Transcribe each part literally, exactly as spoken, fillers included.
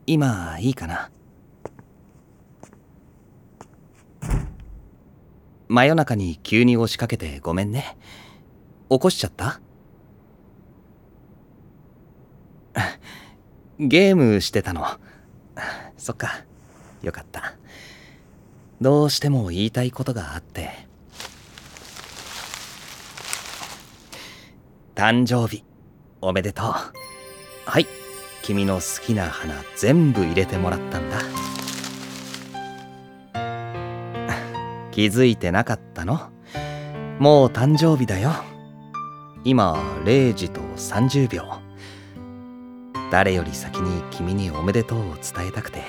今いいかな。真夜中に急に押しかけてごめんね。起こしちゃった？ゲームしてたの。そっか、よかった。どうしても言いたいことがあって。誕生日おめでとう。はい、君の好きな花全部入れてもらったんだ。気づいてなかったの？もう誕生日だよ。今れいじとさんじゅうびょう。誰より先に君におめでとうを伝えたくて。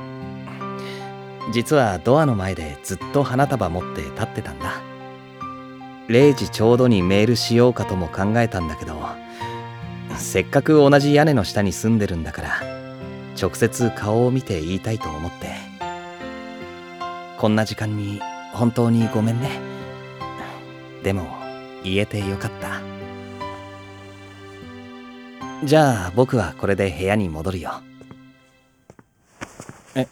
実はドアの前でずっと花束持って立ってたんだ。れいじちょうどにメールしようかとも考えたんだけど、せっかく同じ屋根の下に住んでるんだから直接顔を見て言いたいと思って。こんな時間に本当にごめんね。でも言えてよかった。じゃあ僕はこれで部屋に戻るよ。え、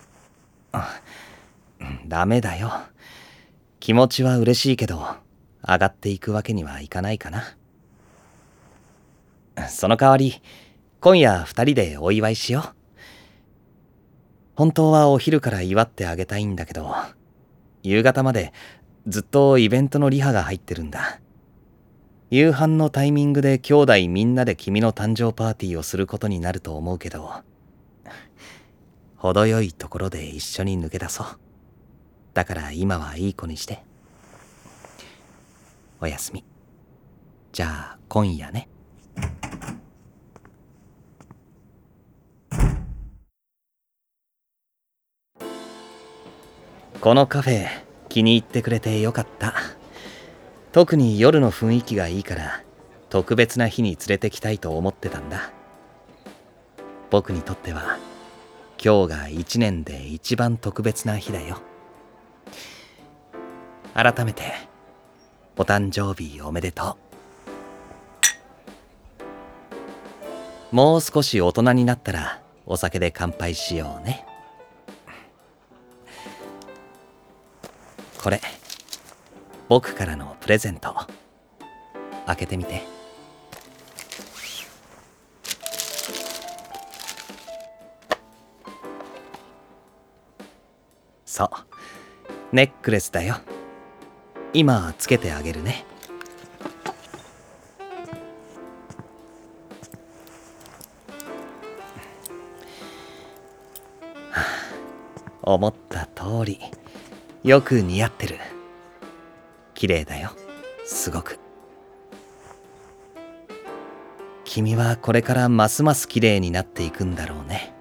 ダメだよ。気持ちは嬉しいけど上がっていくわけにはいかないかな。その代わり今夜二人でお祝いしよう。本当はお昼から祝ってあげたいんだけど、夕方までずっとイベントのリハが入ってるんだ。夕飯のタイミングで兄弟みんなで君の誕生パーティーをすることになると思うけど、程よいところで一緒に抜け出そう。だから今はいい子にして。おやすみ。じゃあ今夜ね。このカフェ気に入ってくれてよかった。特に夜の雰囲気がいいから特別な日に連れてきたいと思ってたんだ。僕にとっては今日が一年で一番特別な日だよ。改めてお誕生日おめでとう。もう少し大人になったらお酒で乾杯しようね。これ僕からのプレゼント。開けてみて。そう、ネックレスだよ。今つけてあげるね。思った通りよく似合ってる。綺麗だよ、すごく。君はこれからますます綺麗になっていくんだろうね。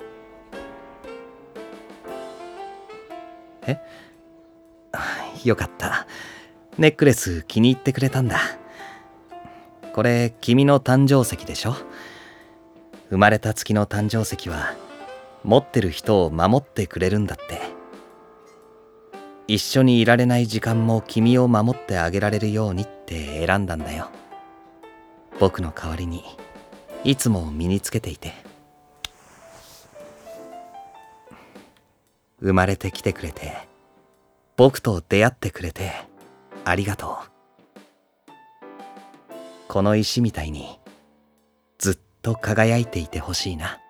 え？よかった。ネックレス気に入ってくれたんだ。これ君の誕生石でしょ。生まれた月の誕生石は持ってる人を守ってくれるんだって。一緒にいられない時間も君を守ってあげられるようにって選んだんだよ。僕の代わりにいつも身につけていて。生まれてきてくれて、僕と出会ってくれてありがとう。この石みたいにずっと輝いていてほしいな。